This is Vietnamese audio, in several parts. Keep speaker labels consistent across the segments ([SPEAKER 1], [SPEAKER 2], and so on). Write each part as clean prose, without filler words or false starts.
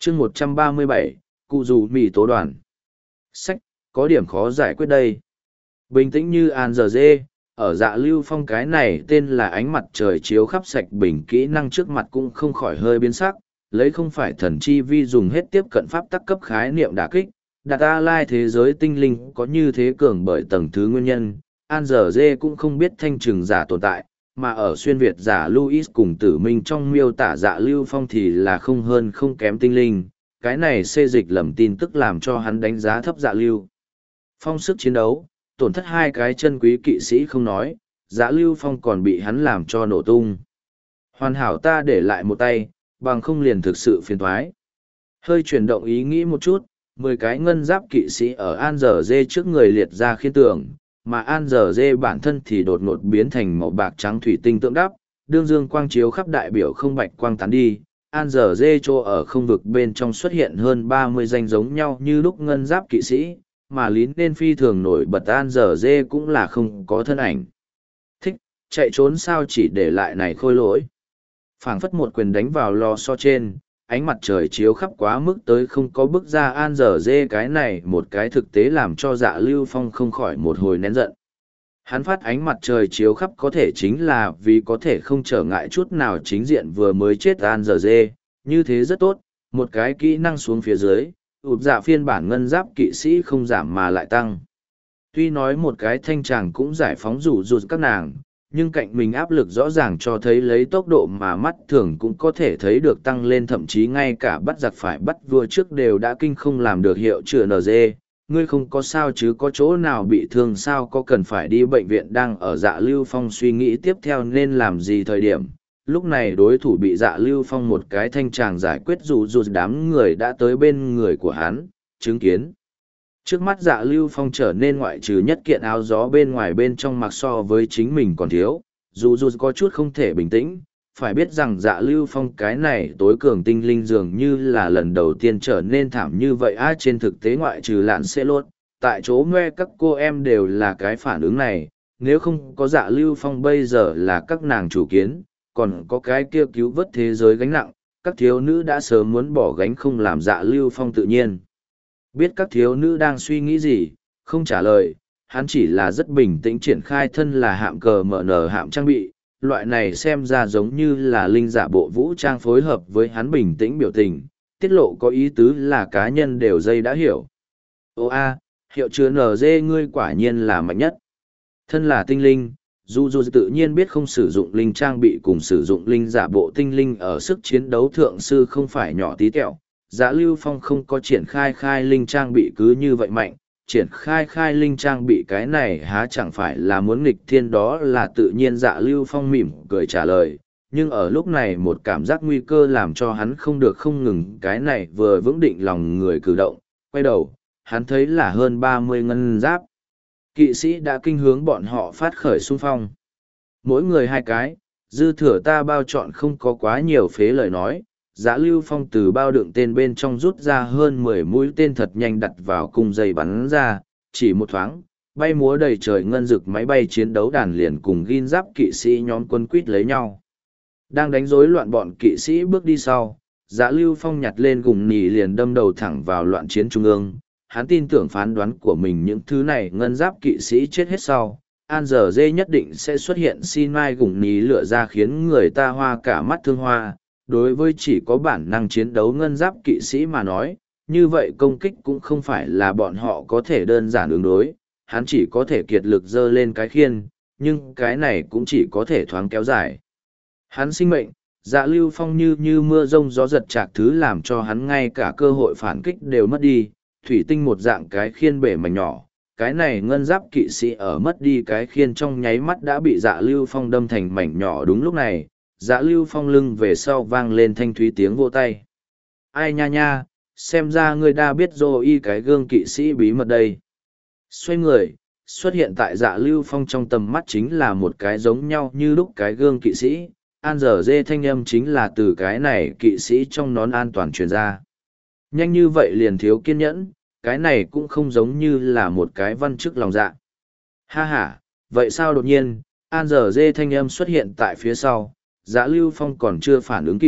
[SPEAKER 1] chương 137, cụ dù mì tố đoàn. Sách, có điểm khó giải quyết đây. Bình tĩnh như An giờ dê, ở Dạ Lưu Phong cái này tên là ánh mặt trời chiếu khắp sạch bình kỹ năng trước mặt cũng không khỏi hơi biến sắc, lấy không phải thần chi vi dùng hết tiếp cận pháp tắc cấp khái niệm đả kích, đặt A Lai thế giới tinh linh có như thế cường bởi tầng thứ nguyên nhân, An giờ dê cũng không biết thanh trừng giả tồn tại, mà ở xuyên Việt giả Louis cùng tử minh trong miêu tả Dạ Lưu Phong thì là không hơn không kém tinh linh, cái này xê dịch lầm tin tức làm cho hắn đánh giá thấp Dạ Lưu Phong sức chiến đấu, tổn thất hai cái chân quý kỵ sĩ không nói, Dạ Lưu Phong còn bị hắn làm cho nổ tung. Hoàn hảo ta để lại một tay, bằng không liền thực sự phiền thoái. Hơi chuyển động ý nghĩ một chút, 10 cái ngân giáp kỵ sĩ ở An Giờ Dê trước người liệt ra khiên tường, mà An Giờ Dê bản thân thì đột ngột biến thành màu bạc trắng thủy tinh tượng đắp, đương dương quang chiếu khắp đại biểu không bạch quang tán đi. An Giờ Dê chỗ ở không vực bên trong xuất hiện hơn 30 danh giống nhau như lúc ngân giáp kỵ sĩ, mà lín nên phi thường nổi bật An Giờ Dê cũng là không có thân ảnh. Thích, chạy trốn sao chỉ để lại này khôi lỗi. Phảng phất một quyền đánh vào lò xo trên, ánh mặt trời chiếu khắp quá mức tới không có bức ra An Giờ Dê cái này một cái thực tế làm cho Dạ Lưu Phong không khỏi một hồi nén giận. Hắn phát ánh mặt trời chiếu khắp có thể chính là vì có thể không trở ngại chút nào chính diện vừa mới chết An Giờ Dê, như thế rất tốt, một cái kỹ năng xuống phía dưới, ụp dạ phiên bản ngân giáp kỵ sĩ không giảm mà lại tăng. Tuy nói một cái thanh tràng cũng giải phóng rủ rụt các nàng, nhưng cạnh mình áp lực rõ ràng cho thấy lấy tốc độ mà mắt thường cũng có thể thấy được tăng lên, thậm chí ngay cả bắt giặc phải bắt vua trước đều đã kinh không làm được hiệu chữa NG. Ngươi không có sao chứ, có chỗ nào bị thương sao, có cần phải đi bệnh viện? Đang ở Dạ Lưu Phong suy nghĩ tiếp theo nên làm gì thời điểm. Lúc này đối thủ bị Dạ Lưu Phong một cái thanh tràng giải quyết, dù đám người đã tới bên người của hắn, chứng kiến. Trước mắt Dạ Lưu Phong trở nên ngoại trừ nhất kiện áo gió bên ngoài bên trong mặc so với chính mình còn thiếu, dù có chút không thể bình tĩnh, phải biết rằng Dạ Lưu Phong cái này tối cường tinh linh dường như là lần đầu tiên trở nên thảm như vậy trên thực tế ngoại trừ lạn xe lốt, tại chỗ ngoe các cô em đều là cái phản ứng này, nếu không có Dạ Lưu Phong bây giờ là các nàng chủ kiến, còn có cái kia cứu vớt thế giới gánh nặng, các thiếu nữ đã sớm muốn bỏ gánh không làm Dạ Lưu Phong tự nhiên. Biết các thiếu nữ đang suy nghĩ gì, không trả lời, hắn chỉ là rất bình tĩnh triển khai thân là hạm cờ mở nở hạm trang bị, loại này xem ra giống như là linh giả bộ vũ trang phối hợp với hắn bình tĩnh biểu tình, tiết lộ có ý tứ là cá nhân đều dây đã hiểu. Ô hiệu chứa NG ngươi quả nhiên là mạnh nhất. Thân là tinh linh, dù tự nhiên biết không sử dụng linh trang bị cùng sử dụng linh giả bộ tinh linh ở sức chiến đấu thượng sư không phải nhỏ tí tẹo. Dạ Lưu Phong không có triển khai linh trang bị cứ như vậy mạnh, triển khai linh trang bị cái này há chẳng phải là muốn nghịch thiên? Đó là tự nhiên. Dạ Lưu Phong mỉm cười trả lời, nhưng ở lúc này một cảm giác nguy cơ làm cho hắn không được không ngừng cái này vừa vững định lòng người cử động, quay đầu, hắn thấy là hơn 30 ngân giáp kỵ sĩ đã kinh hướng bọn họ phát khởi xung phong. Mỗi người hai cái, dư thừa ta bao chọn không có quá nhiều phế lời nói. Dạ Lưu Phong từ bao đựng tên bên trong rút ra hơn 10 mũi tên thật nhanh đặt vào cung dây bắn ra, chỉ một thoáng, bay múa đầy trời ngân rực máy bay chiến đấu đàn liền cùng ghin giáp kỵ sĩ nhóm quân quýt lấy nhau. Đang đánh rối loạn bọn kỵ sĩ bước đi sau, Dạ Lưu Phong nhặt lên gùng nỉ liền đâm đầu thẳng vào loạn chiến trung ương. Hắn tin tưởng phán đoán của mình, những thứ này ngân giáp kỵ sĩ chết hết sau, An Giờ Dê nhất định sẽ xuất hiện xin mai gùng nỉ lựa ra khiến người ta hoa cả mắt thương hoa. Đối với chỉ có bản năng chiến đấu ngân giáp kỵ sĩ mà nói, như vậy công kích cũng không phải là bọn họ có thể đơn giản ứng đối, hắn chỉ có thể kiệt lực dơ lên cái khiên, nhưng cái này cũng chỉ có thể thoáng kéo dài. Hắn sinh mệnh, Dạ Lưu Phong như mưa rông gió giật chạc thứ làm cho hắn ngay cả cơ hội phản kích đều mất đi, thủy tinh một dạng cái khiên bể mảnh nhỏ. Cái này ngân giáp kỵ sĩ ở mất đi cái khiên trong nháy mắt đã bị Dạ Lưu Phong đâm thành mảnh nhỏ. Đúng lúc này, Dạ Lưu Phong lưng về sau vang lên thanh thúy tiếng vô tay. Ai nha, xem ra ngươi đã biết rồi cái gương kỵ sĩ bí mật đây. Xoay người, xuất hiện tại Dạ Lưu Phong trong tầm mắt chính là một cái giống nhau như lúc cái gương kỵ sĩ. An Giờ Dê thanh âm chính là từ cái này kỵ sĩ trong nón an toàn truyền ra. Nhanh như vậy liền thiếu kiên nhẫn, cái này cũng không giống như là một cái văn chức lòng dạ. Ha ha, vậy sao đột nhiên, An Giờ Dê thanh âm xuất hiện tại phía sau. Dạ Lưu Phong còn chưa phản ứng kịp,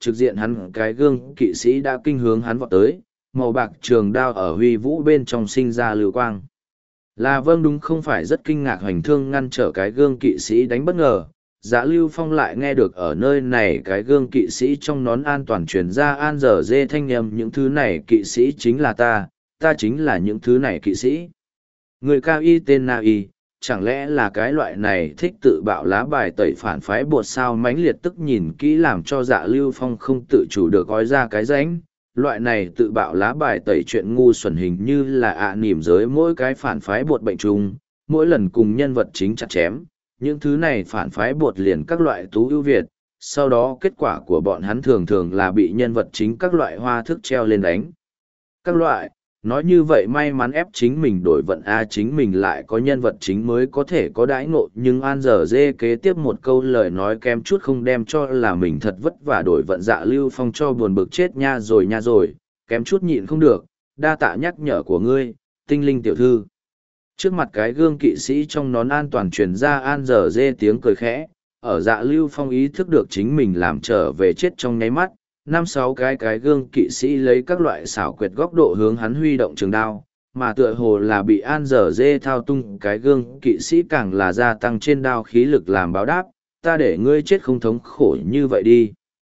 [SPEAKER 1] trực diện hắn cái gương kỵ sĩ đã kinh hướng hắn vọt tới, màu bạc trường đao ở huy vũ bên trong sinh ra lưu quang. Là vâng đúng không phải rất kinh ngạc hoành thương ngăn trở cái gương kỵ sĩ đánh bất ngờ, Dạ Lưu Phong lại nghe được ở nơi này cái gương kỵ sĩ trong nón an toàn truyền ra an dở dê thanh nhầm những thứ này kỵ sĩ chính là ta chính là những thứ này kỵ sĩ. Người cao y tên Na Y, chẳng lẽ là cái loại này thích tự bạo lá bài tẩy phản phái bột sao mãnh liệt tức nhìn kỹ làm cho Dạ Lưu Phong không tự chủ được gói ra cái rãnh. Loại này tự bạo lá bài tẩy chuyện ngu xuẩn hình như là nỉm giới mỗi cái phản phái bột bệnh trùng, mỗi lần cùng nhân vật chính chặt chém, những thứ này phản phái bột liền các loại tú ưu việt, sau đó kết quả của bọn hắn thường thường là bị nhân vật chính các loại hoa thức treo lên đánh. Các loại, nói như vậy may mắn ép chính mình đổi vận chính mình lại có nhân vật chính mới có thể có đãi ngộ, nhưng An Dở Dê kế tiếp một câu lời nói kém chút không đem cho là mình thật vất vả đổi vận Dạ Lưu Phong cho buồn bực chết nha rồi, kém chút nhịn không được, đa tạ nhắc nhở của ngươi, tinh linh tiểu thư. Trước mặt cái gương kỵ sĩ trong nón an toàn truyền ra An Dở Dê tiếng cười khẽ, ở Dạ Lưu Phong ý thức được chính mình làm trở về chết trong nháy mắt, năm sáu cái gương kỵ sĩ lấy các loại xảo quyệt góc độ hướng hắn huy động trường đao, mà tựa hồ là bị An Dở Dê thao tung cái gương kỵ sĩ càng là gia tăng trên đao khí lực làm báo đáp, ta để ngươi chết không thống khổ như vậy đi.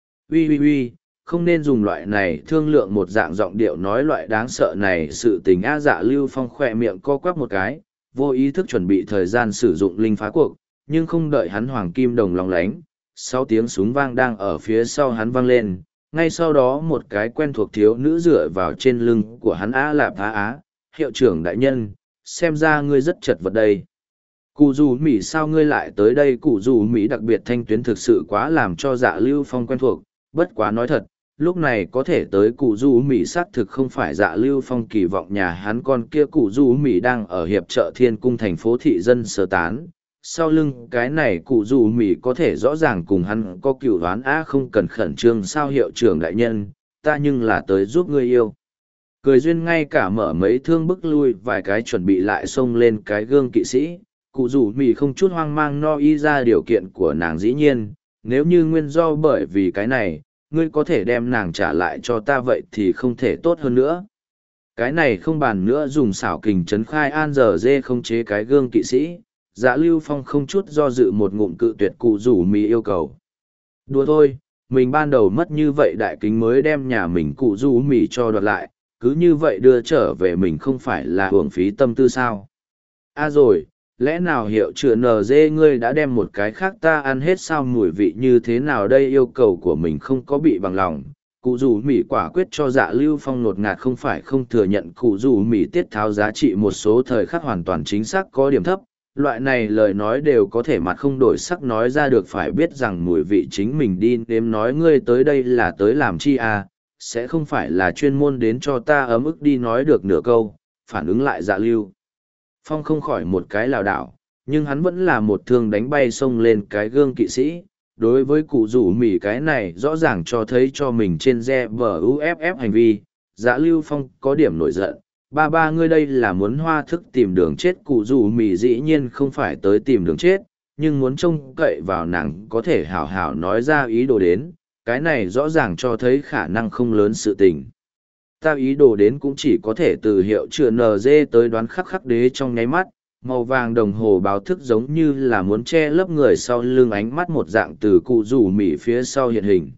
[SPEAKER 1] Uy, không nên dùng loại này thương lượng một dạng giọng điệu nói loại đáng sợ này sự tình Dạ Lưu Phong khỏe miệng co quắp một cái, vô ý thức chuẩn bị thời gian sử dụng linh phá cuộc, nhưng không đợi hắn hoàng kim đồng lóng lánh, sau tiếng súng vang đang ở phía sau hắn vang lên. Ngay sau đó một cái quen thuộc thiếu nữ dựa vào trên lưng của hắn lạp hiệu trưởng đại nhân, xem ra ngươi rất chật vật đây. Cụ dù Mỹ sao ngươi lại tới đây? Cụ dù Mỹ đặc biệt thanh tuyến thực sự quá làm cho Dạ Lưu Phong quen thuộc, bất quá nói thật, lúc này có thể tới cụ dù Mỹ xác thực không phải Dạ Lưu Phong kỳ vọng. Nhà hắn con kia cụ dù Mỹ đang ở hiệp trợ thiên cung thành phố thị dân sơ tán. Sau lưng cái này cụ dù Mỹ có thể rõ ràng cùng hắn có cựu đoán không cần khẩn trương sao hiệu trưởng đại nhân, ta nhưng là tới giúp ngươi yêu. Cười duyên ngay cả mở mấy thương bức lui vài cái chuẩn bị lại xông lên cái gương kỵ sĩ, cụ dù Mỹ không chút hoang mang no y ra điều kiện của nàng dĩ nhiên, nếu như nguyên do bởi vì cái này, ngươi có thể đem nàng trả lại cho ta vậy thì không thể tốt hơn nữa. Cái này không bàn nữa dùng xảo kình trấn khai An Dở Dê không chế cái gương kỵ sĩ. Dạ Lưu Phong không chút do dự một ngụm cự tuyệt cụ rủ Mỹ yêu cầu. Đùa thôi, mình ban đầu mất như vậy đại kính mới đem nhà mình cụ rủ Mỹ cho đoạt lại, cứ như vậy đưa trở về mình không phải là hưởng phí tâm tư sao. Rồi, lẽ nào hiệu trưởng NG ngươi đã đem một cái khác ta ăn hết sao? Mùi vị như thế nào đây? Yêu cầu của mình không có bị bằng lòng. Cụ rủ Mỹ quả quyết cho Dạ Lưu Phong nột ngạt, không phải không thừa nhận cụ rủ Mỹ tiết tháo giá trị một số thời khắc hoàn toàn chính xác có điểm thấp. Loại này lời nói đều có thể mặt không đổi sắc nói ra được, phải biết rằng mùi vị chính mình đi nếm. Nói ngươi tới đây là tới làm chi sẽ không phải là chuyên môn đến cho ta ấm ức đi. Nói được nửa câu, phản ứng lại Dạ Lưu Phong không khỏi một cái lảo đảo, nhưng hắn vẫn là một thương đánh bay xông lên cái gương kỵ sĩ. Đối với cụ rủ Mỹ cái này rõ ràng cho thấy cho mình trên GBUFF hành vi, Dạ Lưu Phong có điểm nổi giận. Ba ngươi đây là muốn hoa thức tìm đường chết. Cụ rủ Mỹ dĩ nhiên không phải tới tìm đường chết, nhưng muốn trông cậy vào nàng có thể hảo hảo nói ra ý đồ đến, cái này rõ ràng cho thấy khả năng không lớn sự tình. Ta ý đồ đến cũng chỉ có thể từ hiệu trưởng NG tới đoán. Khắc đế trong nháy mắt, màu vàng đồng hồ báo thức giống như là muốn che lấp người sau lưng ánh mắt một dạng từ cụ rủ Mỹ phía sau hiện hình.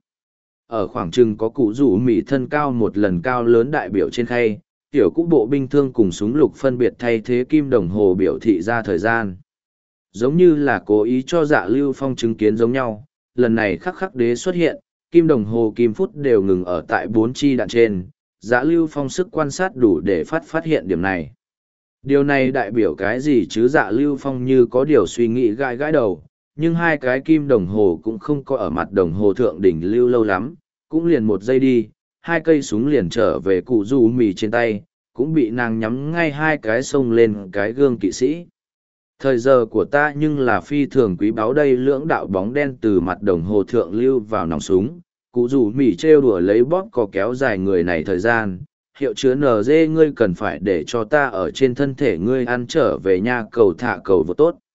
[SPEAKER 1] Ở khoảng chừng có cụ rủ Mỹ thân cao một lần cao lớn đại biểu trên khay, tiểu cũ bộ binh thương cùng súng lục phân biệt thay thế kim đồng hồ biểu thị ra thời gian. Giống như là cố ý cho Dạ Lưu Phong chứng kiến giống nhau, lần này khắc đế xuất hiện, kim đồng hồ kim phút đều ngừng ở tại 4 chi đạn trên. Dạ Lưu Phong sức quan sát đủ để phát hiện điểm này. Điều này đại biểu cái gì chứ? Dạ Lưu Phong như có điều suy nghĩ gãi đầu, nhưng hai cái kim đồng hồ cũng không có ở mặt đồng hồ thượng đỉnh lưu lâu lắm, cũng liền 1 giây đi, hai cây súng liền trở về cụ rủ Mỹ trên tay, cũng bị nàng nhắm ngay hai cái xông lên cái gương kỵ sĩ. Thời giờ của ta nhưng là phi thường quý báu đây. Lưỡng đạo bóng đen từ mặt đồng hồ thượng lưu vào nòng súng, cụ rủ Mỹ trêu đùa lấy bóp cò kéo dài người này thời gian. Hiệu trưởng NG ngươi cần phải để cho ta ở trên thân thể ngươi ăn trở về nha, cầu thả cầu vô tốt.